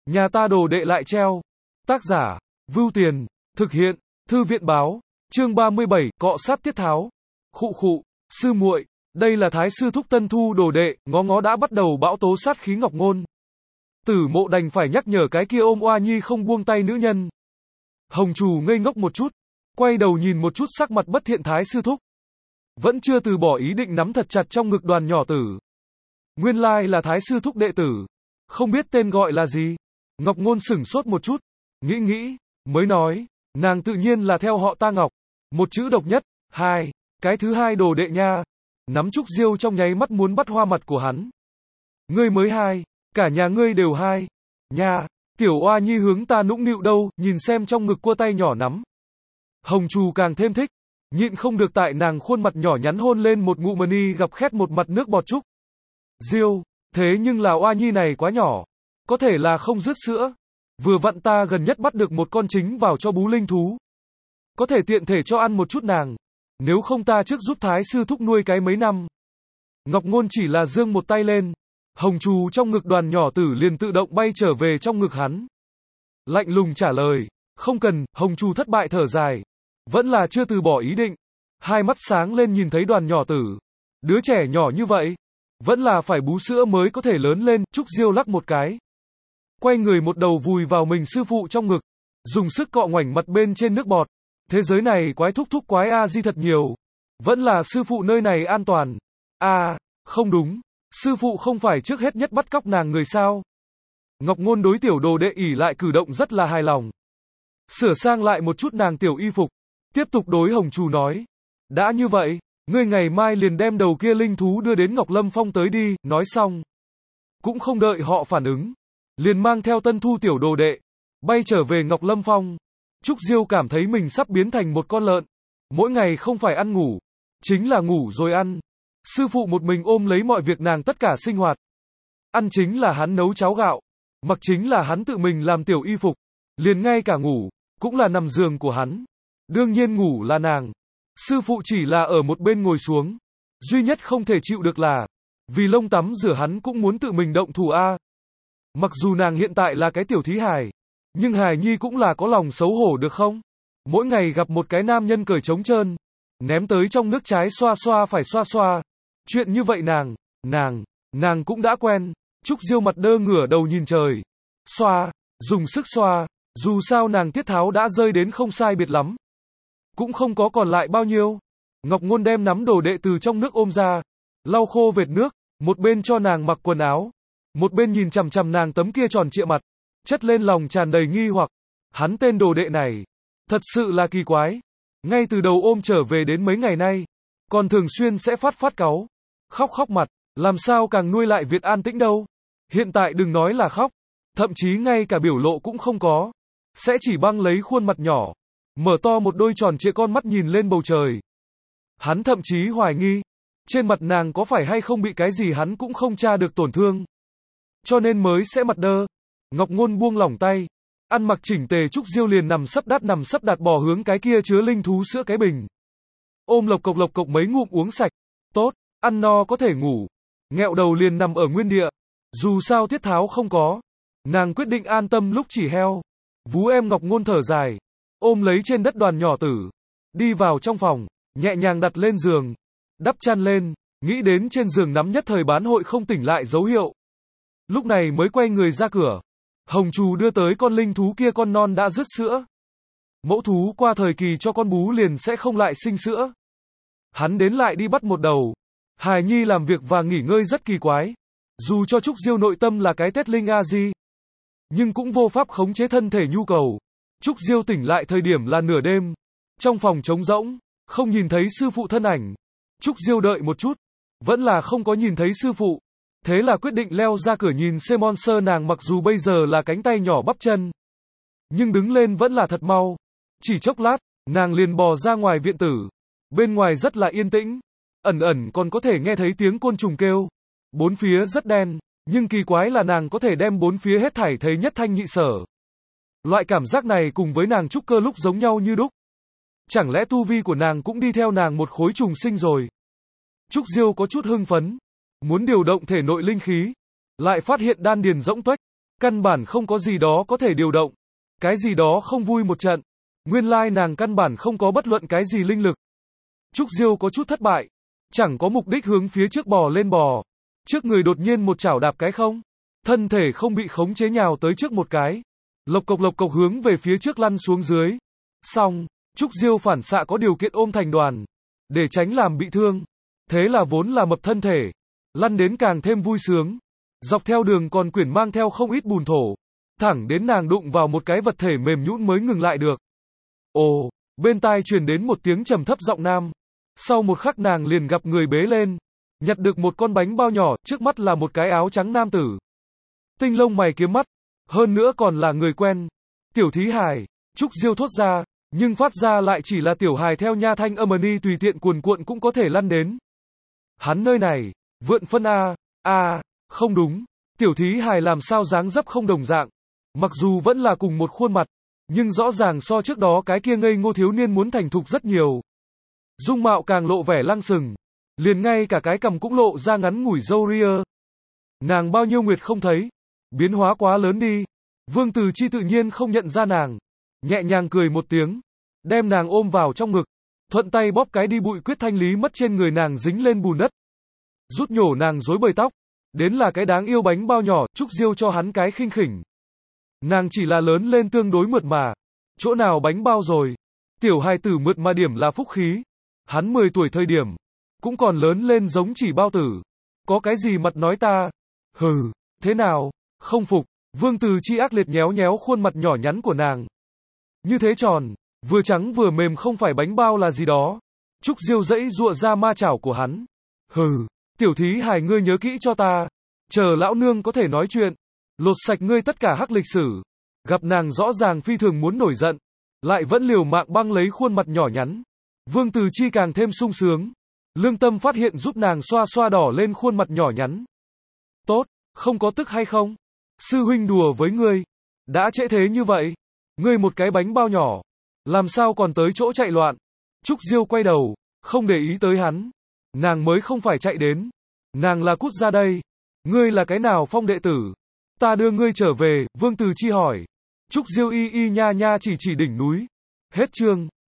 Nhà ta đồ đệ lại treo. Tác giả, Vưu Tiền, thực hiện, Thư viện báo, chương 37, cọ sát tiết tháo. Khụ khụ, sư muội, đây là Thái sư thúc tân thu đồ đệ, ngó ngó đã bắt đầu bão tố sát khí Ngọc Ngôn. Tử Mộ đành phải nhắc nhở cái kia ôm oa nhi không buông tay nữ nhân. Hồng Trù ngây ngốc một chút, quay đầu nhìn một chút sắc mặt bất thiện Thái sư thúc. Vẫn chưa từ bỏ ý định nắm thật chặt trong ngực Đoàn nhỏ tử. Nguyên lai là Thái sư thúc đệ tử, không biết tên gọi là gì. Ngọc Ngôn sửng sốt một chút, nghĩ, mới nói, nàng tự nhiên là theo họ Ta Ngọc. Một chữ độc nhất, hai, cái thứ hai đồ đệ nha. Nắm Trúc Diêu trong nháy mắt muốn bắt hoa mặt của hắn. Ngươi mới hai, cả nhà ngươi đều hai. Nha, tiểu oa nhi hướng ta nũng nịu đâu, nhìn xem trong ngực cua tay nhỏ nắm. Hồng Trù càng thêm thích, nhịn không được tại nàng khuôn mặt nhỏ nhắn hôn lên một ngụm mani gặp khét một mặt nước bọt Trúc Diêu, thế nhưng là oa nhi này quá nhỏ, có thể là không dứt sữa. Vừa vặn ta gần nhất bắt được một con chính vào cho bú linh thú. Có thể tiện thể cho ăn một chút nàng. Nếu không ta trước giúp Thái sư thúc nuôi cái mấy năm. Ngọc Ngôn chỉ là giương một tay lên. Hồng Trù trong ngực Đoàn nhỏ tử liền tự động bay trở về trong ngực hắn. Lạnh lùng trả lời, không cần. Hồng Trù thất bại thở dài, vẫn là chưa từ bỏ ý định. Hai mắt sáng lên nhìn thấy Đoàn nhỏ tử. Đứa trẻ nhỏ như vậy, vẫn là phải bú sữa mới có thể lớn lên. Trúc Diêu lắc một cái, quay người một đầu vùi vào mình sư phụ trong ngực, dùng sức cọ ngoảnh mặt bên trên nước bọt. Thế giới này quái thúc thúc quái a di thật nhiều. Vẫn là sư phụ nơi này an toàn. Không đúng. Sư phụ không phải trước hết nhất bắt cóc nàng người sao? Ngọc Ngôn đối tiểu đồ đệ ỉ lại cử động rất là hài lòng. Sửa sang lại một chút nàng tiểu y phục, tiếp tục đối Hồng Trù nói. Đã như vậy, ngươi ngày mai liền đem đầu kia linh thú đưa đến Ngọc Lâm Phong tới đi. Nói xong, cũng không đợi họ phản ứng, liền mang theo tân thu tiểu đồ đệ, bay trở về Ngọc Lâm Phong. Trúc Diêu cảm thấy mình sắp biến thành một con lợn. Mỗi ngày không phải ăn ngủ, chính là ngủ rồi ăn. Sư phụ một mình ôm lấy mọi việc nàng tất cả sinh hoạt. Ăn chính là hắn nấu cháo gạo, mặc chính là hắn tự mình làm tiểu y phục, liền ngay cả ngủ, cũng là nằm giường của hắn. Đương nhiên ngủ là nàng. Sư phụ chỉ là ở một bên ngồi xuống. Duy nhất không thể chịu được là, vì lông tắm rửa hắn cũng muốn tự mình động thủ a. Mặc dù nàng hiện tại là cái tiểu thí hài, nhưng hài nhi cũng là có lòng xấu hổ được không? Mỗi ngày gặp một cái nam nhân cởi trống trơn, ném tới trong nước trái xoa xoa phải xoa xoa. Chuyện như vậy nàng cũng đã quen. Trúc Diêu mặt đơ ngửa đầu nhìn trời. Xoa, dùng sức xoa, dù sao nàng tiết tháo đã rơi đến không sai biệt lắm. Cũng không có còn lại bao nhiêu. Ngọc Ngôn đem nắm đồ đệ từ trong nước ôm ra, lau khô vệt nước, một bên cho nàng mặc quần áo, một bên nhìn chằm chằm nàng tấm kia tròn trịa mặt, chất lên lòng tràn đầy nghi hoặc. Hắn tên đồ đệ này, thật sự là kỳ quái. Ngay từ đầu ôm trở về đến mấy ngày nay, còn thường xuyên sẽ phát cáu, khóc mặt, làm sao càng nuôi lại Việt an tĩnh đâu. Hiện tại đừng nói là khóc, thậm chí ngay cả biểu lộ cũng không có, sẽ chỉ băng lấy khuôn mặt nhỏ, mở to một đôi tròn trịa con mắt nhìn lên bầu trời. Hắn thậm chí hoài nghi, trên mặt nàng có phải hay không bị cái gì hắn cũng không tra được tổn thương, cho nên mới sẽ mặt đơ. Ngọc Ngôn buông lỏng tay, ăn mặc chỉnh tề. Trúc Diêu liền nằm sấp đặt bò hướng cái kia chứa linh thú sữa cái bình. Ôm lộc cộc mấy ngụm uống sạch. Tốt, ăn no có thể ngủ. Nghẹo đầu liền nằm ở nguyên địa. Dù sao tiết tháo không có, nàng quyết định an tâm lúc chỉ heo. Vú em. Ngọc Ngôn thở dài, ôm lấy trên đất Đoàn nhỏ tử, đi vào trong phòng, nhẹ nhàng đặt lên giường, đắp chăn lên, nghĩ đến trên giường nắm nhất thời bán hội không tỉnh lại dấu hiệu. Lúc này mới quay người ra cửa. Hồng Trù đưa tới con linh thú kia, con non đã dứt sữa. Mẫu thú qua thời kỳ cho con bú liền sẽ không lại sinh sữa. Hắn đến lại đi bắt một đầu. Hài nhi làm việc và nghỉ ngơi rất kỳ quái. Dù cho Trúc Diêu nội tâm là cái tét linh a di, nhưng cũng vô pháp khống chế thân thể nhu cầu. Trúc Diêu tỉnh lại thời điểm là nửa đêm. Trong phòng trống rỗng, không nhìn thấy sư phụ thân ảnh. Trúc Diêu đợi một chút, vẫn là không có nhìn thấy sư phụ. Thế là quyết định leo ra cửa nhìn xem monster. Nàng mặc dù bây giờ là cánh tay nhỏ bắp chân, nhưng đứng lên vẫn là thật mau. Chỉ chốc lát, nàng liền bò ra ngoài viện tử. Bên ngoài rất là yên tĩnh, ẩn còn có thể nghe thấy tiếng côn trùng kêu. Bốn phía rất đen, nhưng kỳ quái là nàng có thể đem bốn phía hết thảy thấy nhất thanh nhị sở. Loại cảm giác này cùng với nàng trúc cơ lúc giống nhau như đúc. Chẳng lẽ tu vi của nàng cũng đi theo nàng một khối trùng sinh rồi? Trúc Diêu có chút hưng phấn, muốn điều động thể nội linh khí, lại phát hiện đan điền rỗng tuếch, Căn bản không có gì đó có thể điều động. Cái gì đó không vui một trận. Nguyên lai nàng căn bản không có bất luận cái gì linh lực. Trúc Diêu có chút thất bại. Chẳng có mục đích hướng phía trước bò lên bò. Trước người đột nhiên một chảo đạp cái không. Thân thể không bị khống chế nhào tới trước một cái. Lộc cộc hướng về phía trước lăn xuống dưới. Xong, Trúc Diêu phản xạ có điều kiện ôm thành đoàn. Để tránh làm bị thương. Thế là vốn là mập thân thể. Lăn đến càng thêm vui sướng. Dọc theo đường còn quyển mang theo không ít bùn thổ. Thẳng đến nàng đụng vào một cái vật thể mềm nhũn mới ngừng lại được. Ồ, bên tai truyền đến một tiếng trầm thấp giọng nam. Sau một khắc nàng liền gặp người bế lên. Nhặt được một con bánh bao nhỏ, trước mắt là một cái áo trắng nam tử. Tinh lông mày kiếm mắt. Hơn nữa còn là người quen. Tiểu thí hài. Trúc Diêu thốt ra. Nhưng phát ra lại chỉ là tiểu hài theo nha thanh âm ni tùy tiện cuồn cuộn cũng có thể lăn đến. Hắn nơi này. Vượn phân A. Không đúng. Tiểu thí hài làm sao dáng dấp không đồng dạng. Mặc dù vẫn là cùng một khuôn mặt. Nhưng rõ ràng so trước đó cái kia ngây ngô thiếu niên muốn thành thục rất nhiều. Dung mạo càng lộ vẻ lăng sừng. Liền ngay cả cái cằm cũng lộ ra ngắn ngủi râu ria. Nàng bao nhiêu nguyệt không thấy. Biến hóa quá lớn đi. Vương Từ Chi tự nhiên không nhận ra nàng. Nhẹ nhàng cười một tiếng. Đem nàng ôm vào trong ngực. Thuận tay bóp cái đi bụi quyết thanh lý mất trên người nàng dính lên bùn đất. Rút nhổ nàng rối bời tóc. Đến là cái đáng yêu bánh bao nhỏ, Trúc Diêu cho hắn cái khinh khỉnh. Nàng chỉ là lớn lên tương đối mượt mà. Chỗ nào bánh bao rồi. Tiểu hài tử mượt mà điểm là phúc khí. Hắn 10 tuổi thời điểm. Cũng còn lớn lên giống chỉ bao tử. Có cái gì mặt nói ta. Hừ, thế nào, không phục. Vương Từ Chi ác liệt nhéo nhéo khuôn mặt nhỏ nhắn của nàng. Như thế tròn, vừa trắng vừa mềm không phải bánh bao là gì đó. Trúc Diêu dãy dụa ra ma chảo của hắn. Hừ, tiểu thí hài ngươi nhớ kỹ cho ta. Chờ lão nương có thể nói chuyện. Lột sạch ngươi tất cả hắc lịch sử. Gặp nàng rõ ràng phi thường muốn nổi giận. Lại vẫn liều mạng băng lấy khuôn mặt nhỏ nhắn. Vương Từ Chi càng thêm sung sướng. Lương tâm phát hiện giúp nàng xoa xoa đỏ lên khuôn mặt nhỏ nhắn. Tốt, không có tức hay không? Sư huynh đùa với ngươi. Đã trễ thế như vậy. Ngươi một cái bánh bao nhỏ. Làm sao còn tới chỗ chạy loạn? Trúc Diêu quay đầu. Không để ý tới hắn. Nàng mới không phải chạy đến. Nàng là cút ra đây. Ngươi là cái nào phong đệ tử? Ta đưa ngươi trở về, Vương Từ Chi hỏi. Trúc Diêu y nha nha chỉ đỉnh núi. Hết chương.